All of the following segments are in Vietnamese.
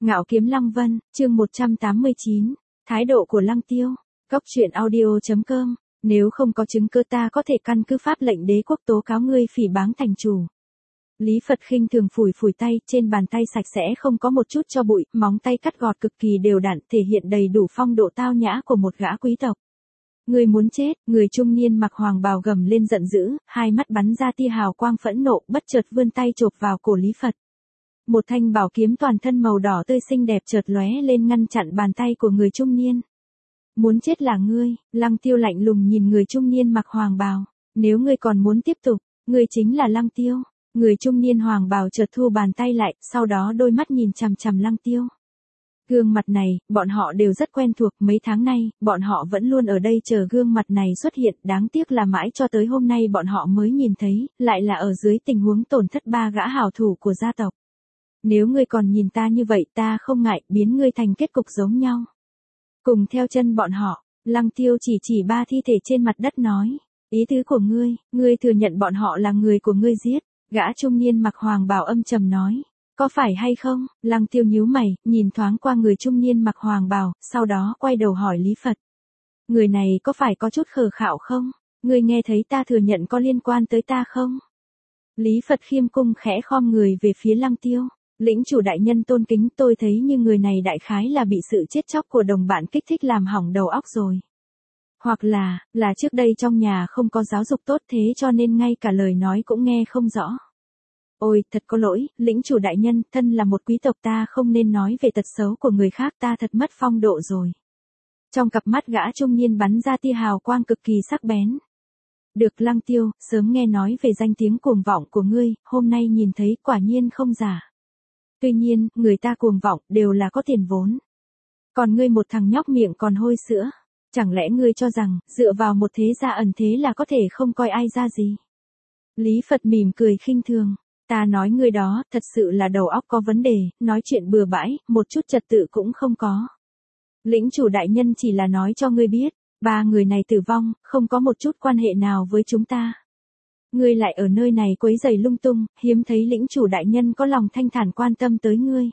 Ngạo kiếm Lăng Vân, chương 189, thái độ của Lăng Tiêu. Cốc truyện audio.com, nếu không có chứng cứ ta có thể căn cứ pháp lệnh đế quốc tố cáo ngươi phỉ báng thành chủ. Lý Phật khinh thường phủi phủi tay, trên bàn tay sạch sẽ không có một chút cho bụi, móng tay cắt gọt cực kỳ đều đặn, thể hiện đầy đủ phong độ tao nhã của một gã quý tộc. Người muốn chết, người trung niên mặc hoàng bào gầm lên giận dữ, hai mắt bắn ra tia hào quang phẫn nộ, bất chợt vươn tay chộp vào cổ Lý Phật. Một thanh bảo kiếm toàn thân màu đỏ tươi xinh đẹp chợt lóe lên ngăn chặn bàn tay của người trung niên. Muốn chết là ngươi, Lăng Tiêu lạnh lùng nhìn người trung niên mặc hoàng bào. Nếu ngươi còn muốn tiếp tục, ngươi chính là Lăng Tiêu. Người trung niên hoàng bào chợt thu bàn tay lại, sau đó đôi mắt nhìn chằm chằm Lăng Tiêu. Gương mặt này, bọn họ đều rất quen thuộc, mấy tháng nay, bọn họ vẫn luôn ở đây chờ gương mặt này xuất hiện, đáng tiếc là mãi cho tới hôm nay bọn họ mới nhìn thấy, lại là ở dưới tình huống tổn thất ba gã hảo thủ của gia tộc. Nếu ngươi còn nhìn ta như vậy ta không ngại biến ngươi thành kết cục giống nhau. Cùng theo chân bọn họ, Lăng Tiêu chỉ ba thi thể trên mặt đất nói, ý tứ của ngươi thừa nhận bọn họ là người của ngươi giết, gã trung niên mặc hoàng bào âm trầm nói. Có phải hay không? Lăng Tiêu nhíu mày, nhìn thoáng qua người trung niên mặc hoàng bào, sau đó quay đầu hỏi Lý Phật. Người này có phải có chút khờ khạo không? Ngươi nghe thấy ta thừa nhận có liên quan tới ta không? Lý Phật khiêm cung khẽ khom người về phía Lăng Tiêu. Lĩnh chủ đại nhân tôn kính, tôi thấy như người này đại khái là bị sự chết chóc của đồng bạn kích thích làm hỏng đầu óc rồi. Hoặc là trước đây trong nhà không có giáo dục tốt thế cho nên ngay cả lời nói cũng nghe không rõ. Ôi, thật có lỗi, lĩnh chủ đại nhân, thân là một quý tộc ta không nên nói về tật xấu của người khác, ta thật mất phong độ rồi. Trong cặp mắt gã trung niên bắn ra tia hào quang cực kỳ sắc bén. Được Lăng Tiêu, sớm nghe nói về danh tiếng cuồng vọng của ngươi, hôm nay nhìn thấy quả nhiên không giả. Tuy nhiên, người ta cuồng vọng đều là có tiền vốn. Còn ngươi một thằng nhóc miệng còn hôi sữa, chẳng lẽ ngươi cho rằng, dựa vào một thế gia ẩn thế là có thể không coi ai ra gì? Lý Phật mỉm cười khinh thường. Ta nói ngươi đó, thật sự là đầu óc có vấn đề, nói chuyện bừa bãi, một chút trật tự cũng không có. Lĩnh chủ đại nhân chỉ là nói cho ngươi biết, ba người này tử vong, không có một chút quan hệ nào với chúng ta. Ngươi lại ở nơi này quấy rầy lung tung, hiếm thấy lĩnh chủ đại nhân có lòng thanh thản quan tâm tới ngươi.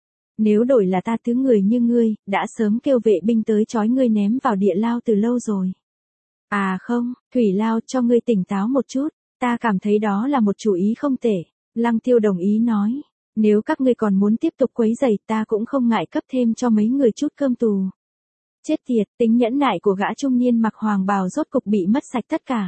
Nếu đổi là ta thứ người như ngươi, đã sớm kêu vệ binh tới trói ngươi ném vào địa lao từ lâu rồi. À không, thủy lao cho ngươi tỉnh táo một chút, ta cảm thấy đó là một chủ ý không tệ. Lăng Tiêu đồng ý nói, nếu các ngươi còn muốn tiếp tục quấy rầy ta cũng không ngại cấp thêm cho mấy người chút cơm tù. Chết tiệt, tính nhẫn nại của gã trung niên mặc hoàng bào rốt cục bị mất sạch tất cả.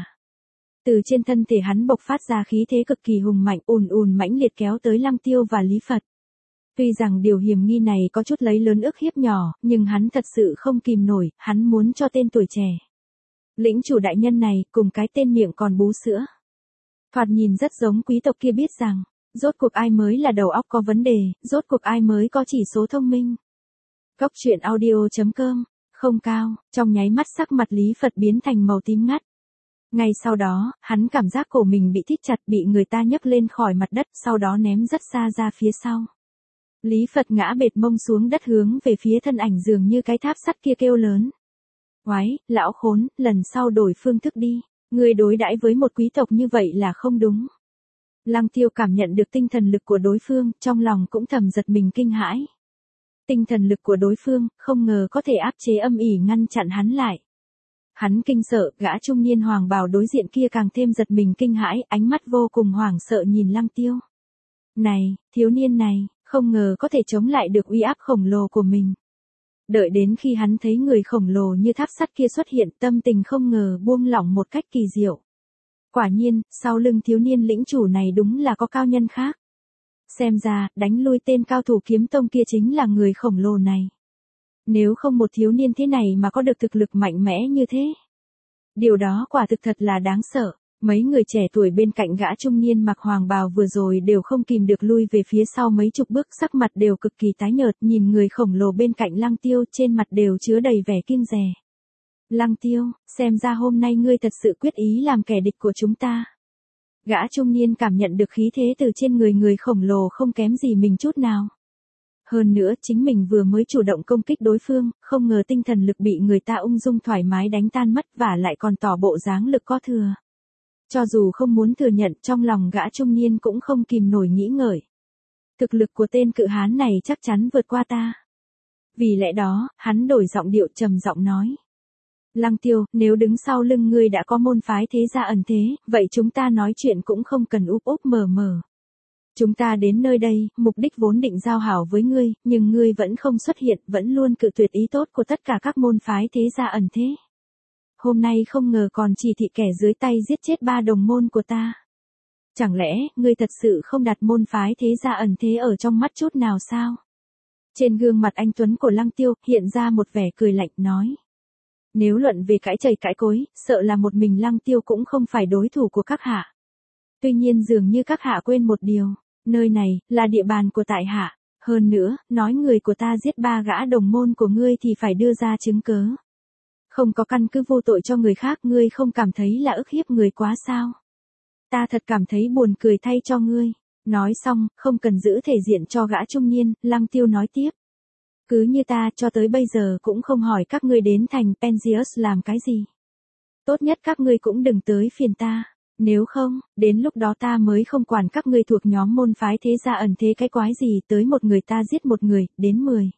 Từ trên thân thể hắn bộc phát ra khí thế cực kỳ hùng mạnh, ùn mãnh liệt kéo tới Lăng Tiêu và Lý Phật. Tuy rằng điều hiểm nghi này có chút lấy lớn ức hiếp nhỏ, nhưng hắn thật sự không kìm nổi, hắn muốn cho tên tuổi trẻ. Lĩnh chủ đại nhân này, cùng cái tên miệng còn bú sữa. Thoạt nhìn rất giống quý tộc kia biết rằng, rốt cuộc ai mới là đầu óc có vấn đề, rốt cuộc ai mới có chỉ số thông minh. Cốc truyện audio.com, không cao, trong nháy mắt sắc mặt Lý Phật biến thành màu tím ngắt. Ngay sau đó, hắn cảm giác cổ mình bị thít chặt, bị người ta nhấc lên khỏi mặt đất, sau đó ném rất xa ra phía sau. Lý Phật ngã bệt mông xuống đất hướng về phía thân ảnh dường như cái tháp sắt kia kêu lớn. Oái, lão khốn, lần sau đổi phương thức đi. Ngươi đối đãi với một quý tộc như vậy là không đúng. Lăng Tiêu cảm nhận được tinh thần lực của đối phương, trong lòng cũng thầm giật mình kinh hãi. Tinh thần lực của đối phương, không ngờ có thể áp chế âm ỉ ngăn chặn hắn lại. Hắn kinh sợ, gã trung niên hoàng bào đối diện kia càng thêm giật mình kinh hãi, ánh mắt vô cùng hoảng sợ nhìn Lăng Tiêu. Này, thiếu niên này, không ngờ có thể chống lại được uy áp khổng lồ của mình. Đợi đến khi hắn thấy người khổng lồ như tháp sắt kia xuất hiện, tâm tình không ngờ buông lỏng một cách kỳ diệu. Quả nhiên, sau lưng thiếu niên lĩnh chủ này đúng là có cao nhân khác. Xem ra, đánh lui tên cao thủ kiếm tông kia chính là người khổng lồ này. Nếu không một thiếu niên thế này mà có được thực lực mạnh mẽ như thế. Điều đó quả thực thật là đáng sợ. Mấy người trẻ tuổi bên cạnh gã trung niên mặc hoàng bào vừa rồi đều không kìm được lui về phía sau mấy chục bước, sắc mặt đều cực kỳ tái nhợt, nhìn người khổng lồ bên cạnh Lăng Tiêu trên mặt đều chứa đầy vẻ kiêng dè. Lăng Tiêu, xem ra hôm nay ngươi thật sự quyết ý làm kẻ địch của chúng ta. Gã trung niên cảm nhận được khí thế từ trên người khổng lồ không kém gì mình chút nào. Hơn nữa chính mình vừa mới chủ động công kích đối phương, không ngờ tinh thần lực bị người ta ung dung thoải mái đánh tan mất và lại còn tỏ bộ dáng lực có thừa. Cho dù không muốn thừa nhận, trong lòng gã trung niên cũng không kìm nổi nghĩ ngợi. Thực lực của tên cự hán này chắc chắn vượt qua ta. Vì lẽ đó, hắn đổi giọng điệu trầm giọng nói. Lăng Tiêu, nếu đứng sau lưng ngươi đã có môn phái thế gia ẩn thế, vậy chúng ta nói chuyện cũng không cần úp úp mở mở. Chúng ta đến nơi đây, mục đích vốn định giao hảo với ngươi, nhưng ngươi vẫn không xuất hiện, vẫn luôn cự tuyệt ý tốt của tất cả các môn phái thế gia ẩn thế. Hôm nay không ngờ còn chỉ thị kẻ dưới tay giết chết 3 đồng môn của ta. Chẳng lẽ, ngươi thật sự không đặt môn phái thế gia ẩn thế ở trong mắt chút nào sao? Trên gương mặt anh Tuấn của Lăng Tiêu, hiện ra một vẻ cười lạnh, nói. Nếu luận về cãi chày cãi cối, sợ là một mình Lăng Tiêu cũng không phải đối thủ của các hạ. Tuy nhiên dường như các hạ quên một điều, nơi này, là địa bàn của tại hạ. Hơn nữa, nói người của ta giết 3 gã đồng môn của ngươi thì phải đưa ra chứng cớ. Không có căn cứ vô tội cho người khác, ngươi không cảm thấy là ức hiếp người quá sao? Ta thật cảm thấy buồn cười thay cho ngươi. Nói xong, không cần giữ thể diện cho gã trung niên, Lăng Tiêu nói tiếp. Cứ như ta cho tới bây giờ cũng không hỏi các ngươi đến thành Penzius làm cái gì. Tốt nhất các ngươi cũng đừng tới phiền ta. Nếu không, đến lúc đó ta mới không quản các ngươi thuộc nhóm môn phái thế gia ẩn thế cái quái gì, tới một người ta giết một người, đến 10.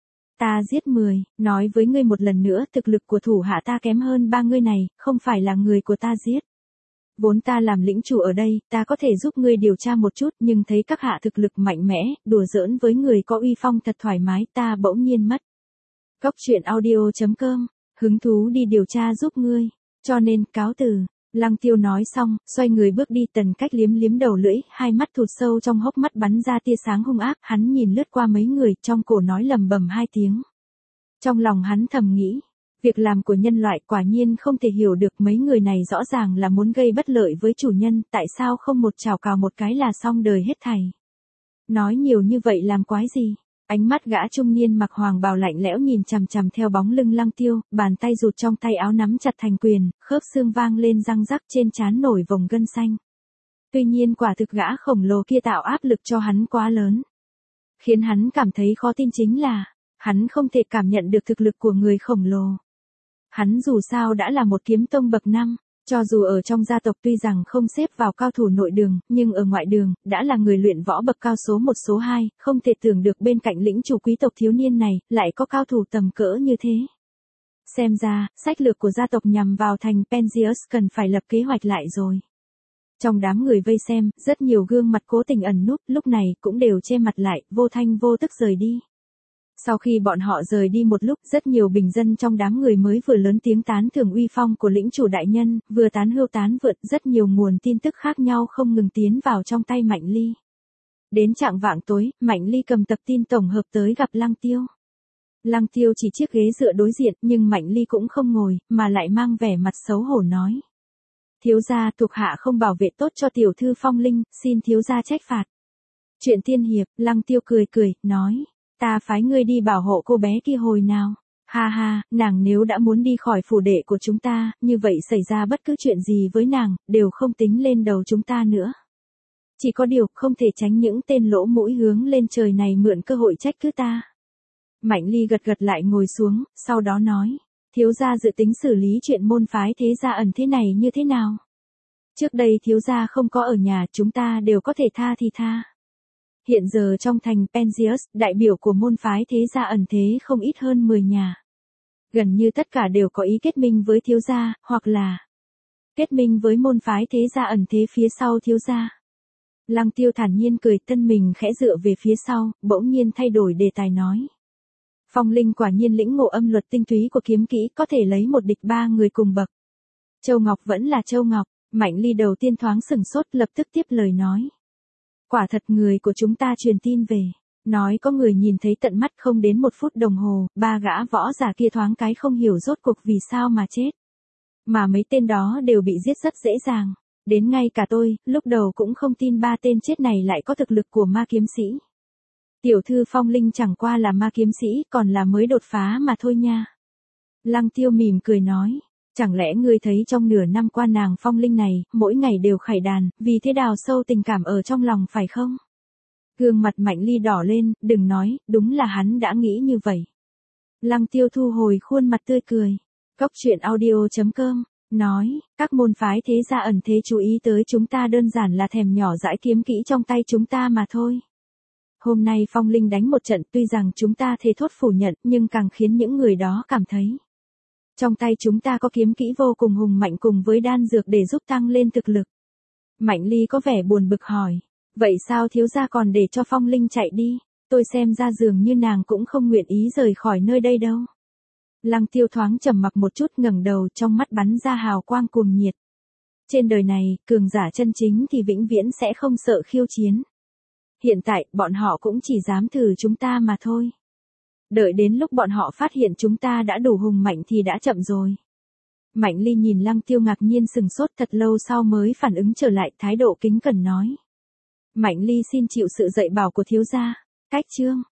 Ta giết 10, nói với ngươi một lần nữa, thực lực của thủ hạ ta kém hơn 3 ngươi này, không phải là người của ta giết. Vốn ta làm lĩnh chủ ở đây, ta có thể giúp ngươi điều tra một chút, nhưng thấy các hạ thực lực mạnh mẽ, đùa giỡn với người có uy phong thật thoải mái, ta bỗng nhiên mất. Cóc truyện audio.com, hứng thú đi điều tra giúp ngươi, cho nên cáo từ. Lăng Tiêu nói xong, xoay người bước đi, Tần Cách liếm liếm đầu lưỡi, hai mắt thụt sâu trong hốc mắt bắn ra tia sáng hung ác, hắn nhìn lướt qua mấy người, trong cổ nói lầm bầm 2 tiếng. Trong lòng hắn thầm nghĩ, việc làm của nhân loại quả nhiên không thể hiểu được, mấy người này rõ ràng là muốn gây bất lợi với chủ nhân, tại sao không một chảo cào một cái là xong đời hết thảy. Nói nhiều như vậy làm quái gì? Ánh mắt gã trung niên mặc hoàng bào lạnh lẽo nhìn chằm chằm theo bóng lưng Lăng Tiêu, bàn tay rụt trong tay áo nắm chặt thành quyền, khớp xương vang lên răng rắc, trên trán nổi vòng gân xanh. Tuy nhiên quả thực gã khổng lồ kia tạo áp lực cho hắn quá lớn. Khiến hắn cảm thấy khó tin chính là, hắn không thể cảm nhận được thực lực của người khổng lồ. Hắn dù sao đã là một kiếm tông bậc 5. Cho dù ở trong gia tộc tuy rằng không xếp vào cao thủ nội đường, nhưng ở ngoại đường, đã là người luyện võ bậc cao số 1 số 2, không thể tưởng được bên cạnh lĩnh chủ quý tộc thiếu niên này, lại có cao thủ tầm cỡ như thế. Xem ra, sách lược của gia tộc nhằm vào thành Penzius cần phải lập kế hoạch lại rồi. Trong đám người vây xem, rất nhiều gương mặt cố tình ẩn núp, lúc này cũng đều che mặt lại, vô thanh vô tức rời đi. Sau khi bọn họ rời đi một lúc, rất nhiều bình dân trong đám người mới vừa lớn tiếng tán thưởng uy phong của lĩnh chủ đại nhân, vừa tán hưu tán vượt, rất nhiều nguồn tin tức khác nhau không ngừng tiến vào trong tay Mạnh Ly. Đến chạng vạng tối, Mạnh Ly cầm tập tin tổng hợp tới gặp Lăng Tiêu. Lăng Tiêu chỉ chiếc ghế dựa đối diện, nhưng Mạnh Ly cũng không ngồi, mà lại mang vẻ mặt xấu hổ nói. Thiếu gia, thuộc hạ không bảo vệ tốt cho tiểu thư Phong Linh, xin thiếu gia trách phạt. Chuyện tiên hiệp, Lăng Tiêu cười cười, nói. Ta phái ngươi đi bảo hộ cô bé kia hồi nào. Ha ha, nàng nếu đã muốn đi khỏi phủ đệ của chúng ta, như vậy xảy ra bất cứ chuyện gì với nàng, đều không tính lên đầu chúng ta nữa. Chỉ có điều, không thể tránh những tên lỗ mũi hướng lên trời này mượn cơ hội trách cứ ta. Mạnh Ly gật gật lại ngồi xuống, sau đó nói. Thiếu gia dự tính xử lý chuyện môn phái thế gia ẩn thế này như thế nào? Trước đây thiếu gia không có ở nhà, chúng ta đều có thể tha thì tha. Hiện giờ trong thành Penzius, đại biểu của môn phái thế gia ẩn thế không ít hơn 10 nhà. Gần như tất cả đều có ý kết minh với thiếu gia, hoặc là kết minh với môn phái thế gia ẩn thế phía sau thiếu gia. Lăng Tiêu thản nhiên cười, thân mình khẽ dựa về phía sau, bỗng nhiên thay đổi đề tài nói. Phong Linh quả nhiên lĩnh ngộ âm luật tinh túy của kiếm kỹ, có thể lấy một địch 3 người cùng bậc. Châu Ngọc vẫn là Châu Ngọc. Mạnh Ly đầu tiên thoáng sừng sốt, lập tức tiếp lời nói. Quả thật người của chúng ta truyền tin về. Nói có người nhìn thấy tận mắt, không đến 1 phút đồng hồ, 3 gã võ giả kia thoáng cái không hiểu rốt cuộc vì sao mà chết. Mà mấy tên đó đều bị giết rất dễ dàng. Đến ngay cả tôi, lúc đầu cũng không tin 3 tên chết này lại có thực lực của ma kiếm sĩ. Tiểu thư Phong Linh chẳng qua là ma kiếm sĩ, còn là mới đột phá mà thôi nha. Lăng Tiêu mỉm cười nói. Chẳng lẽ ngươi thấy trong nửa năm qua nàng Phong Linh này, mỗi ngày đều khải đàn, vì thế đào sâu tình cảm ở trong lòng phải không? Gương mặt Mạnh Ly đỏ lên, đừng nói, đúng là hắn đã nghĩ như vậy. Lăng Tiêu thu hồi khuôn mặt tươi cười. Cóc truyện audio.com, nói, các môn phái thế gia ẩn thế chú ý tới chúng ta đơn giản là thèm nhỏ dãi kiếm kỹ trong tay chúng ta mà thôi. Hôm nay Phong Linh đánh một trận, tuy rằng chúng ta thề thốt phủ nhận, nhưng càng khiến những người đó cảm thấy. Trong tay chúng ta có kiếm kỹ vô cùng hùng mạnh cùng với đan dược để giúp tăng lên thực lực. Mạnh Ly có vẻ buồn bực hỏi. Vậy sao thiếu gia còn để cho Phong Linh chạy đi? Tôi xem ra dường như nàng cũng không nguyện ý rời khỏi nơi đây đâu. Lăng Tiêu thoáng trầm mặc một chút, ngẩng đầu, trong mắt bắn ra hào quang cuồng nhiệt. Trên đời này, cường giả chân chính thì vĩnh viễn sẽ không sợ khiêu chiến. Hiện tại, bọn họ cũng chỉ dám thử chúng ta mà thôi. Đợi đến lúc bọn họ phát hiện chúng ta đã đủ hùng mạnh thì đã chậm rồi. Mạnh Ly nhìn Lăng Tiêu ngạc nhiên sừng sốt, thật lâu sau mới phản ứng trở lại, thái độ kính cẩn nói. Mạnh Ly xin chịu sự dạy bảo của thiếu gia. Cách chương